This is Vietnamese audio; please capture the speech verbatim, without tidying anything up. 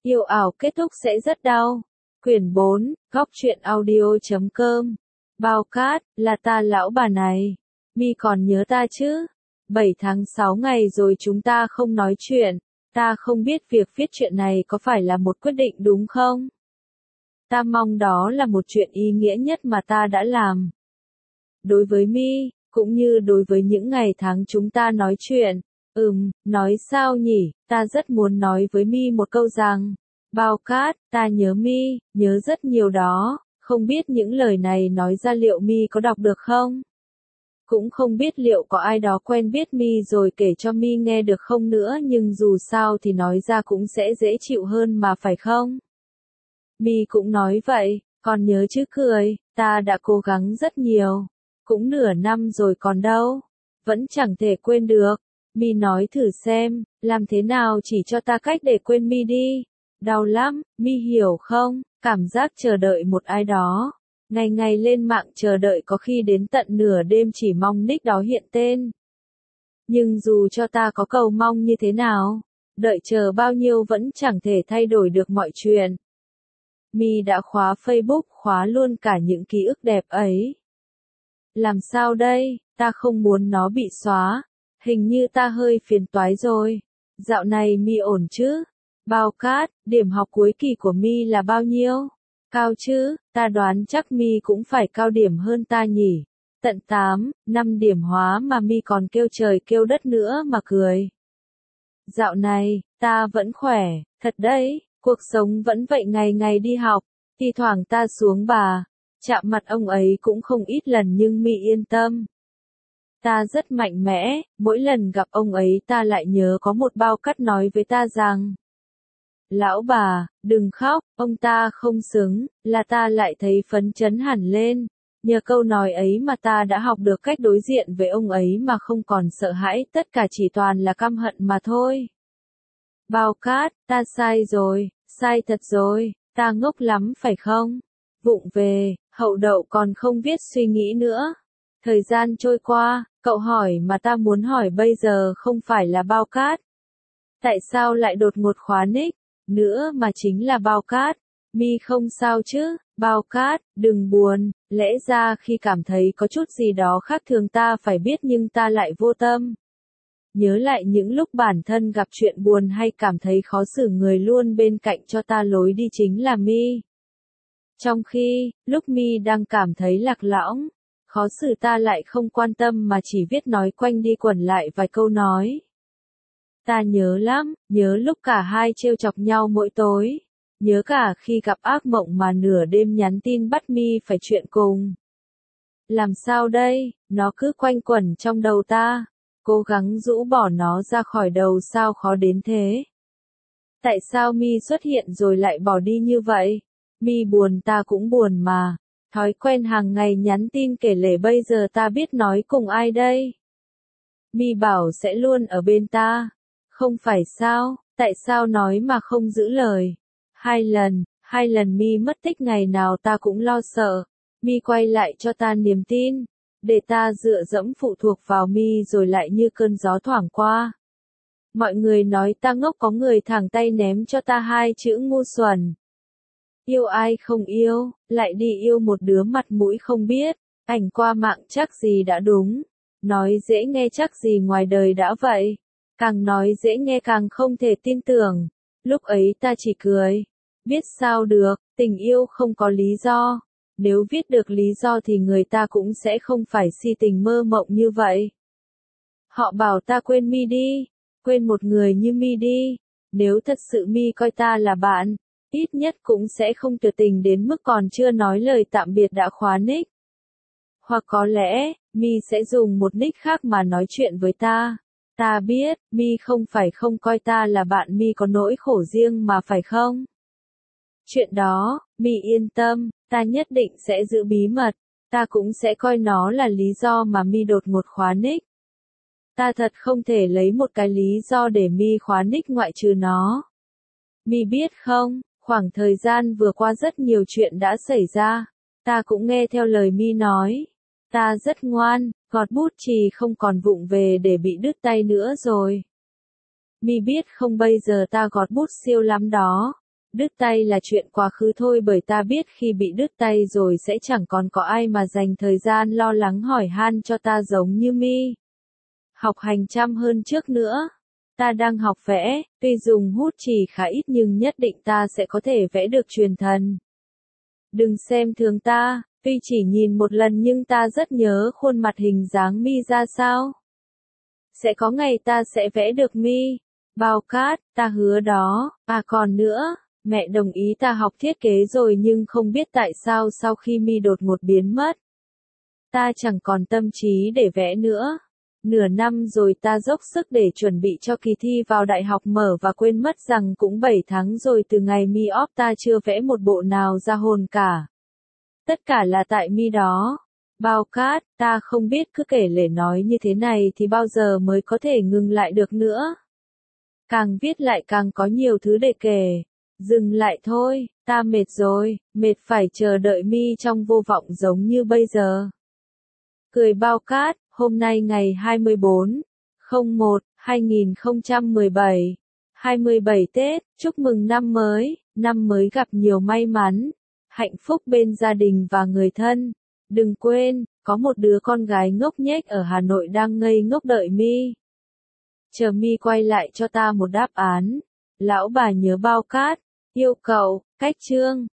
Yêu ảo kết thúc sẽ rất đau. Quyển bốn, góc truyện audio.com. Bao cát, là ta lão bà này. Mi còn nhớ ta chứ? bảy tháng sáu ngày rồi chúng ta không nói chuyện. Ta không biết việc viết chuyện này có phải là một quyết định đúng không? Ta mong đó là một chuyện ý nghĩa nhất mà ta đã làm. Đối với Mi, cũng như đối với những ngày tháng chúng ta nói chuyện. Ừm, nói sao nhỉ, ta rất muốn nói với Mi một câu rằng, Bao cát, ta nhớ Mi, nhớ rất nhiều đó, không biết những lời này nói ra liệu Mi có đọc được không? Cũng không biết liệu có ai đó quen biết Mi rồi kể cho Mi nghe được không nữa, nhưng dù sao thì nói ra cũng sẽ dễ chịu hơn mà phải không? Mi cũng nói vậy, còn nhớ chứ cười, ta đã cố gắng rất nhiều. Cũng nửa năm rồi còn đâu. Vẫn chẳng thể quên được. Mi nói thử xem, làm thế nào chỉ cho ta cách để quên Mi đi. Đau lắm, Mi hiểu không? Cảm giác chờ đợi một ai đó. Ngày ngày lên mạng chờ đợi có khi đến tận nửa đêm chỉ mong nick đó hiện tên. Nhưng dù cho ta có cầu mong như thế nào, đợi chờ bao nhiêu vẫn chẳng thể thay đổi được mọi chuyện. Mi đã khóa Facebook, khóa luôn cả những ký ức đẹp ấy. Làm sao đây, ta không muốn nó bị xóa. Hình như ta hơi phiền toái rồi. Dạo này Mi ổn chứ? Bao cát, điểm học cuối kỳ của Mi là bao nhiêu? Cao chứ, ta đoán chắc Mi cũng phải cao điểm hơn ta nhỉ. Tận tám, năm điểm hóa mà Mi còn kêu trời kêu đất nữa mà cười. Dạo này, ta vẫn khỏe, thật đấy, cuộc sống vẫn vậy ngày ngày đi học. Thi thoảng ta xuống bà, chạm mặt ông ấy cũng không ít lần nhưng Mi yên tâm. Ta rất mạnh mẽ, mỗi lần gặp ông ấy ta lại nhớ có một bao cát nói với ta rằng, lão bà, đừng khóc, ông ta không xứng, là ta lại thấy phấn chấn hẳn lên. Nhờ câu nói ấy mà ta đã học được cách đối diện với ông ấy mà không còn sợ hãi, tất cả chỉ toàn là căm hận mà thôi. Bao cát, ta sai rồi, sai thật rồi, ta ngốc lắm phải không? Vụng về, hậu đậu còn không biết suy nghĩ nữa. Thời gian trôi qua, cậu hỏi mà ta muốn hỏi bây giờ không phải là Bao cát. Tại sao lại đột ngột khóa nick? Nữa mà chính là Bao cát. Mi không sao chứ? Bao cát, đừng buồn, lẽ ra khi cảm thấy có chút gì đó khác thường ta phải biết nhưng ta lại vô tâm. Nhớ lại những lúc bản thân gặp chuyện buồn hay cảm thấy khó xử người luôn bên cạnh cho ta lối đi chính là Mi. Trong khi, lúc Mi đang cảm thấy lạc lõng, khó xử ta lại không quan tâm mà chỉ viết nói quanh đi quẩn lại vài câu nói. Ta nhớ lắm, nhớ lúc cả hai trêu chọc nhau mỗi tối. Nhớ cả khi gặp ác mộng mà nửa đêm nhắn tin bắt Mi phải chuyện cùng. Làm sao đây, nó cứ quanh quẩn trong đầu ta. Cố gắng rũ bỏ nó ra khỏi đầu sao khó đến thế. Tại sao Mi xuất hiện rồi lại bỏ đi như vậy? Mi buồn ta cũng buồn mà. Thói quen hàng ngày nhắn tin kể lể bây giờ ta biết nói cùng ai đây? Mi bảo sẽ luôn ở bên ta. Không phải sao, tại sao nói mà không giữ lời? Hai lần, hai lần Mi mất tích ngày nào ta cũng lo sợ. Mi quay lại cho ta niềm tin. Để ta dựa dẫm phụ thuộc vào Mi rồi lại như cơn gió thoảng qua. Mọi người nói ta ngốc có người thẳng tay ném cho ta hai chữ ngu xuẩn. Yêu ai không yêu, lại đi yêu một đứa mặt mũi không biết. Ảnh qua mạng chắc gì đã đúng. Nói dễ nghe chắc gì ngoài đời đã vậy. Càng nói dễ nghe càng không thể tin tưởng. Lúc ấy ta chỉ cười. Biết sao được, tình yêu không có lý do. Nếu viết được lý do thì người ta cũng sẽ không phải si tình mơ mộng như vậy. Họ bảo ta quên Mi đi. Quên một người như Mi đi. Nếu thật sự Mi coi ta là bạn, ít nhất cũng sẽ không tuyệt tình đến mức còn chưa nói lời tạm biệt đã khóa nick. Hoặc có lẽ, Mi sẽ dùng một nick khác mà nói chuyện với ta. Ta biết, Mi không phải không coi ta là bạn, Mi có nỗi khổ riêng mà phải không? Chuyện đó, Mi yên tâm, ta nhất định sẽ giữ bí mật. Ta cũng sẽ coi nó là lý do mà Mi đột ngột khóa nick. Ta thật không thể lấy một cái lý do để Mi khóa nick ngoại trừ nó. Mi biết không, khoảng thời gian vừa qua rất nhiều chuyện đã xảy ra. Ta cũng nghe theo lời Mi nói. Ta rất ngoan, gọt bút chì không còn vụng về để bị đứt tay nữa rồi. Mi biết không bây giờ ta gọt bút siêu lắm đó. Đứt tay là chuyện quá khứ thôi, bởi ta biết khi bị đứt tay rồi sẽ chẳng còn có ai mà dành thời gian lo lắng hỏi han cho ta giống như Mi. Học hành chăm hơn trước nữa. Ta đang học vẽ, tuy dùng bút chì khá ít nhưng nhất định ta sẽ có thể vẽ được truyền thần. Đừng xem thường ta, tuy chỉ nhìn một lần nhưng ta rất nhớ khuôn mặt hình dáng Mi ra sao. Sẽ có ngày ta sẽ vẽ được Mi. Bao cát, ta hứa đó. À còn nữa, mẹ đồng ý ta học thiết kế rồi nhưng không biết tại sao sau khi Mi đột ngột biến mất. Ta chẳng còn tâm trí để vẽ nữa. Nửa năm rồi ta dốc sức để chuẩn bị cho kỳ thi vào đại học mở và quên mất rằng cũng bảy tháng rồi từ ngày Mi off ta chưa vẽ một bộ nào ra hồn cả. Tất cả là tại Mi đó. Bao cát, ta không biết cứ kể lể nói như thế này thì bao giờ mới có thể ngừng lại được nữa. Càng viết lại càng có nhiều thứ để kể. Dừng lại thôi, ta mệt rồi, mệt phải chờ đợi Mi trong vô vọng giống như bây giờ. Cười bao cát, hôm nay ngày hai mươi bốn tháng một năm hai nghìn không trăm mười bảy, hai mươi bảy Tết, chúc mừng năm mới, năm mới gặp nhiều may mắn, hạnh phúc bên gia đình và người thân. Đừng quên, có một đứa con gái ngốc nghếch ở Hà Nội đang ngây ngốc đợi Mi. Chờ Mi quay lại cho ta một đáp án. Lão bà nhớ bao cát, yêu cậu, cách chương.